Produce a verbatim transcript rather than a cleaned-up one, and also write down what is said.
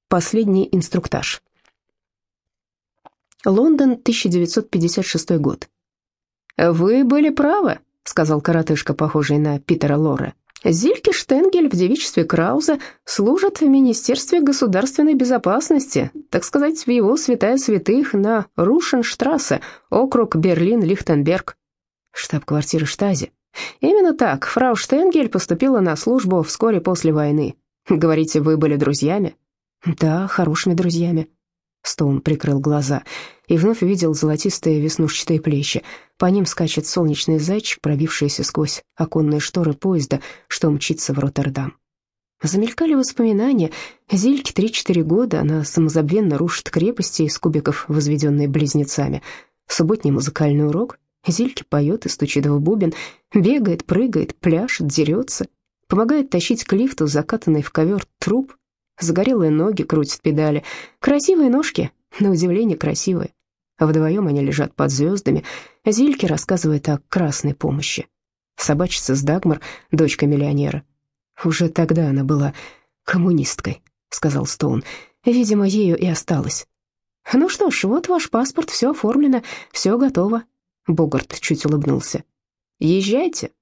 Последний инструктаж. Лондон, тысяча девятьсот пятьдесят шестой год. «Вы были правы», — сказал коротышка, похожий на Питера Лорре. «Зильке Штенгель в девичестве Крауза служит в Министерстве государственной безопасности, так сказать, в его святая святых на Рушенштрассе, округ Берлин-Лихтенберг». Штаб-квартира Штази. «Именно так, фрау Штенгель поступила на службу вскоре после войны. Говорите, вы были друзьями?» «Да, хорошими друзьями». Стоун прикрыл глаза и вновь увидел золотистые веснушчатые плечи. По ним скачет солнечный зайчик, пробившийся сквозь оконные шторы поезда, что мчится в Роттердам. Замелькали воспоминания. Зильке три-четыре года, она самозабвенно рушит крепости из кубиков, возведенные близнецами. Субботний музыкальный урок. Зильке поет и стучит в бубен, бегает, прыгает, пляшет, дерется, помогает тащить к лифту закатанный в ковер труп. Загорелые ноги крутят педали, красивые ножки, на удивление красивые. А вдвоем они лежат под звездами. Зильке рассказывает о красной помощи. Собачица с Дагмар, дочка миллионера. «Уже тогда она была коммунисткой», — сказал Стоун. «Видимо, ею и осталась». «Ну что ж, вот ваш паспорт, все оформлено, все готово». Богарт чуть улыбнулся. «Езжайте».